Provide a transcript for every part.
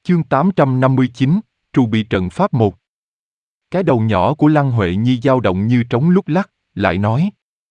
Chương 859, Trù bị trận pháp 1. Cái đầu nhỏ của Lăng Huệ Nhi dao động như trống lúc lắc, lại nói.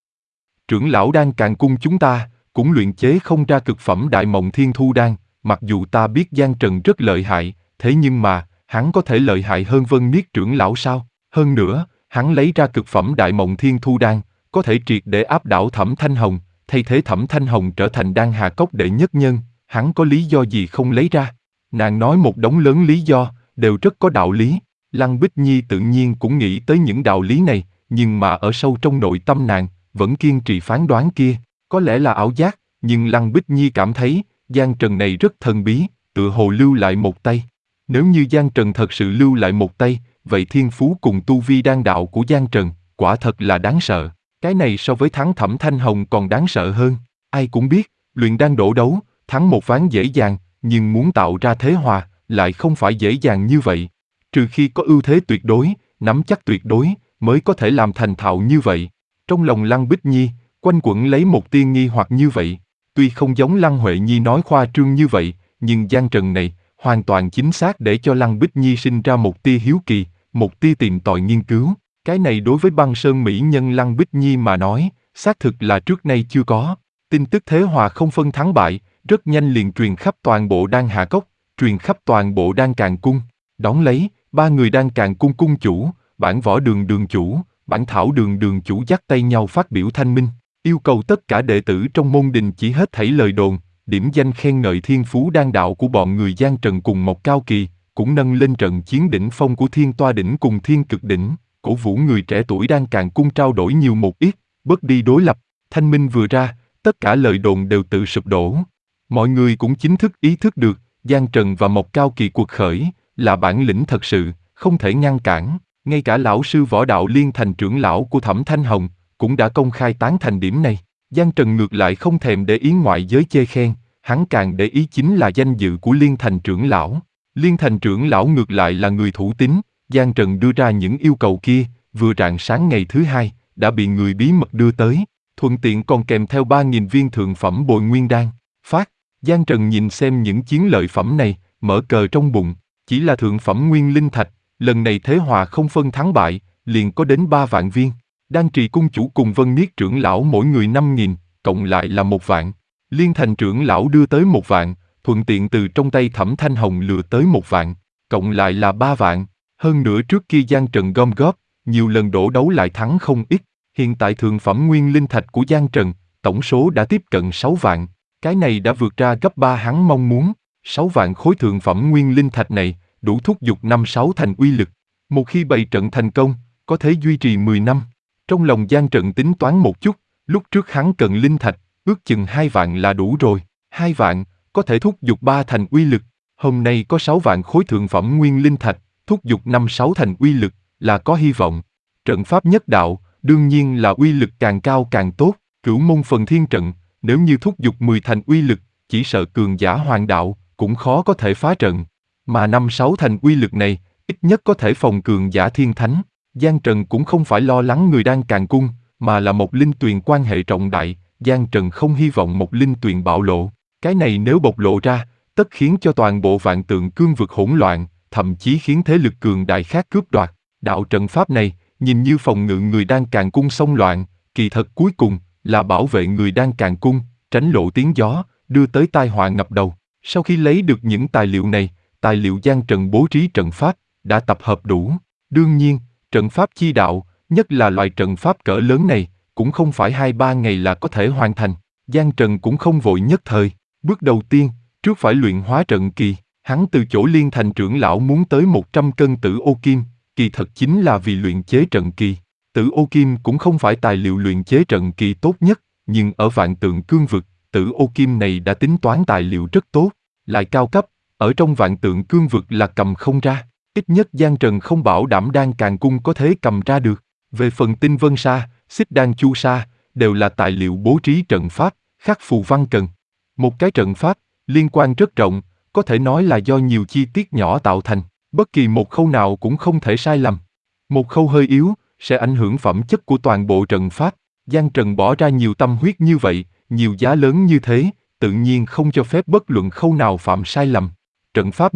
Trưởng lão Đan Càn Cung chúng ta, cũng luyện chế không ra cực phẩm Đại Mộng Thiên Thu Đan, mặc dù ta biết Giang Trần rất lợi hại, thế nhưng mà, hắn có thể lợi hại hơn Vân Niết trưởng lão sao? Hơn nữa, hắn lấy ra cực phẩm Đại Mộng Thiên Thu Đan, có thể triệt để áp đảo Thẩm Thanh Hồng, thay thế Thẩm Thanh Hồng trở thành Đan Hà Cốc đệ nhất nhân, hắn có lý do gì không lấy ra? Nàng nói một đống lớn lý do, đều rất có đạo lý. Lăng Bích Nhi tự nhiên cũng nghĩ tới những đạo lý này, nhưng mà ở sâu trong nội tâm nàng, vẫn kiên trì phán đoán kia. Có lẽ là ảo giác, nhưng Lăng Bích Nhi cảm thấy, Giang Trần này rất thần bí, tựa hồ lưu lại một tay. Nếu như Giang Trần thật sự lưu lại một tay, vậy thiên phú cùng tu vi đan đạo của Giang Trần, quả thật là đáng sợ. Cái này so với thắng Thẩm Thanh Hồng còn đáng sợ hơn. Ai cũng biết, luyện đan đổ đấu, thắng một ván dễ dàng, nhưng muốn tạo ra thế hòa, lại không phải dễ dàng như vậy. Trừ khi có ưu thế tuyệt đối, nắm chắc tuyệt đối, mới có thể làm thành thạo như vậy. Trong lòng Lăng Bích Nhi, quanh quẩn lấy một tia nghi hoặc như vậy. Tuy không giống Lăng Huệ Nhi nói khoa trương như vậy, nhưng Giang Trần này, hoàn toàn chính xác để cho Lăng Bích Nhi sinh ra một tia hiếu kỳ, một tia tìm tòi nghiên cứu. Cái này đối với băng sơn mỹ nhân Lăng Bích Nhi mà nói, xác thực là trước nay chưa có. Tin tức thế hòa không phân thắng bại, rất nhanh liền truyền khắp toàn bộ Đan Hà Cốc, truyền khắp toàn bộ Đan Càn Cung. Đón lấy, ba người Đan Càn Cung cung chủ, Bản Võ Đường đường chủ, Bản Thảo Đường đường chủ dắt tay nhau phát biểu thanh minh, yêu cầu tất cả đệ tử trong môn đình chỉ hết thảy lời đồn, điểm danh khen ngợi thiên phú đan đạo của bọn người Giang Trần cùng Mộc Cao Kỳ, cũng nâng lên trận chiến đỉnh phong của Thiên Toa Đỉnh cùng Thiên Cực Đỉnh, cổ vũ người trẻ tuổi Đan Càn Cung trao đổi nhiều một ít, bớt đi đối lập. Thanh minh vừa ra, tất cả lời đồn đều tự sụp đổ. Mọi người cũng chính thức ý thức được, Giang Trần và Mộc Cao Kỳ cuộc khởi, là bản lĩnh thật sự, không thể ngăn cản. Ngay cả lão sư võ đạo Liên Thành trưởng lão của Thẩm Thanh Hồng, cũng đã công khai tán thành điểm này. Giang Trần ngược lại không thèm để ý ngoại giới chê khen, hắn càng để ý chính là danh dự của Liên Thành trưởng lão. Liên Thành trưởng lão ngược lại là người thủ tín, Giang Trần đưa ra những yêu cầu kia, vừa rạng sáng ngày thứ hai, đã bị người bí mật đưa tới, thuận tiện còn kèm theo 3.000 viên thượng phẩm bồi nguyên đan. Phát, Giang Trần nhìn xem những chiến lợi phẩm này, mở cờ trong bụng, chỉ là thượng phẩm nguyên linh thạch, lần này thế hòa không phân thắng bại, liền có đến 3 vạn viên. Đan Trì cung chủ cùng Vân Niết trưởng lão mỗi người 5.000, cộng lại là 1 vạn. Liên Thành trưởng lão đưa tới 1 vạn, thuận tiện từ trong tay Thẩm Thanh Hồng lừa tới 1 vạn, cộng lại là 3 vạn. Hơn nữa trước kia Giang Trần gom góp, nhiều lần đổ đấu lại thắng không ít. Hiện tại thượng phẩm nguyên linh thạch của Giang Trần, tổng số đã tiếp cận 6 vạn. Cái này đã vượt ra gấp 3 hắn mong muốn. 6 vạn khối thượng phẩm nguyên linh thạch này, đủ thúc giục 5-6 thành uy lực. Một khi bày trận thành công, có thể duy trì 10 năm. Trong lòng Giang Trần tính toán một chút, lúc trước hắn cần linh thạch, ước chừng 2 vạn là đủ rồi. 2 vạn, có thể thúc giục 3 thành uy lực. Hôm nay có 6 vạn khối thượng phẩm nguyên linh thạch, thúc giục 5-6 thành uy lực, là có hy vọng. Trận pháp nhất đạo, đương nhiên là uy lực càng cao càng tốt. Cửu môn phần thiên trận, nếu như thúc giục 10 thành uy lực, chỉ sợ cường giả hoàng đạo, cũng khó có thể phá trận. Mà 5-6 thành uy lực này, ít nhất có thể phòng cường giả thiên thánh. Giang Trần cũng không phải lo lắng người Đan Càn Cung, mà là một linh tuyền quan hệ trọng đại. Giang Trần không hy vọng một linh tuyền bạo lộ. Cái này nếu bộc lộ ra, tất khiến cho toàn bộ Vạn Tượng Cương vực hỗn loạn, thậm chí khiến thế lực cường đại khác cướp đoạt. Đạo trận pháp này, nhìn như phòng ngự người Đan Càn Cung xông loạn, kỳ thật cuối cùng là bảo vệ người Đan Càn Cung, tránh lộ tiếng gió, đưa tới tai họa ngập đầu. Sau khi lấy được những tài liệu này, tài liệu Giang Trần bố trí trận pháp, đã tập hợp đủ. Đương nhiên, trận pháp chi đạo, nhất là loại trận pháp cỡ lớn này, cũng không phải 2-3 ngày là có thể hoàn thành. Giang Trần cũng không vội nhất thời. Bước đầu tiên, trước phải luyện hóa trận kỳ. Hắn từ chỗ Liên Thành trưởng lão muốn tới 100 cân tử ô kim, kỳ thật chính là vì luyện chế trận kỳ. Tử ô kim cũng không phải tài liệu luyện chế trận kỳ tốt nhất, nhưng ở Vạn Tượng Cương vực, tử ô kim này đã tính toán tài liệu rất tốt, lại cao cấp, ở trong Vạn Tượng Cương vực là cầm không ra. Ít nhất Giang Trần không bảo đảm Đan Càn Cung có thể cầm ra được. Về phần Tinh Vân Sa, Xích Đan Chu Sa, đều là tài liệu bố trí trận pháp, khắc phù văn cần. Một cái trận pháp, liên quan rất rộng, có thể nói là do nhiều chi tiết nhỏ tạo thành, bất kỳ một khâu nào cũng không thể sai lầm. Một khâu hơi yếu, sẽ ảnh hưởng phẩm chất của toàn bộ trận pháp. Giang Trần bỏ ra nhiều tâm huyết như vậy, nhiều giá lớn như thế, tự nhiên không cho phép bất luận khâu nào phạm sai lầm. Trận pháp này,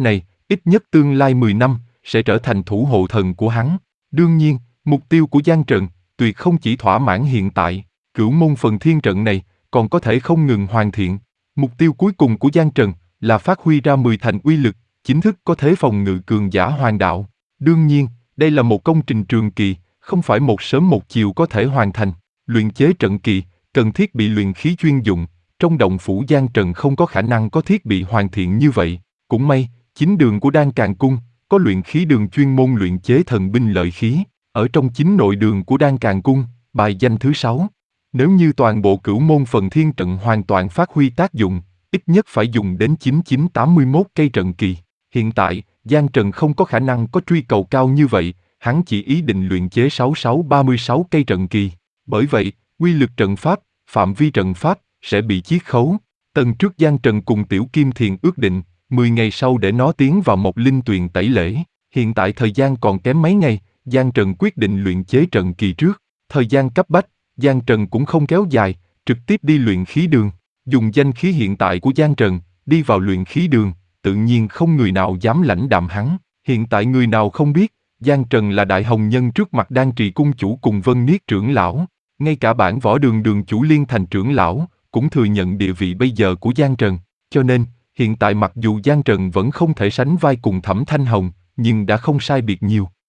ít nhất tương lai 10 năm, sẽ trở thành thủ hộ thần của hắn. Đương nhiên, mục tiêu của Giang Trần, tuyệt không chỉ thỏa mãn hiện tại, Cửu Môn Phần Thiên trận này, còn có thể không ngừng hoàn thiện. Mục tiêu cuối cùng của Giang Trần, là phát huy ra 10 thành uy lực, chính thức có thế phòng ngự cường giả hoàng đạo. Đương nhiên, đây là một công trình trường kỳ, không phải một sớm một chiều có thể hoàn thành. Luyện chế trận kỳ, cần thiết bị luyện khí chuyên dụng, trong động phủ Giang Trần không có khả năng có thiết bị hoàn thiện như vậy. Cũng may, chính đường của Đan Càn Cung, có luyện khí đường chuyên môn luyện chế thần binh lợi khí, ở trong chính nội đường của Đan Càn Cung, bài danh thứ 6. Nếu như toàn bộ Cửu Môn Phần Thiên trận hoàn toàn phát huy tác dụng, ít nhất phải dùng đến 9981 cây trận kỳ. Hiện tại, Giang Trần không có khả năng có truy cầu cao như vậy, hắn chỉ ý định luyện chế 6636 cây trận kỳ. Bởi vậy, quy lực trận pháp, phạm vi trận pháp, sẽ bị chiết khấu. Tần trước Giang Trần cùng Tiểu Kim Thiền ước định, 10 ngày sau để nó tiến vào một linh tuyền tẩy lễ. Hiện tại thời gian còn kém mấy ngày, Giang Trần quyết định luyện chế trận kỳ trước. Thời gian cấp bách, Giang Trần cũng không kéo dài, trực tiếp đi luyện khí đường. Dùng danh khí hiện tại của Giang Trần, đi vào luyện khí đường, tự nhiên không người nào dám lãnh đạm hắn. Hiện tại người nào không biết, Giang Trần là đại hồng nhân trước mặt Đan Trì cung chủ cùng Vân Niết trưởng lão. Ngay cả bản võ đường đường chủ Liên Thành trưởng lão, cũng thừa nhận địa vị bây giờ của Giang Trần. Cho nên, hiện tại mặc dù Giang Trần vẫn không thể sánh vai cùng Thẩm Thanh Hồng, nhưng đã không sai biệt nhiều.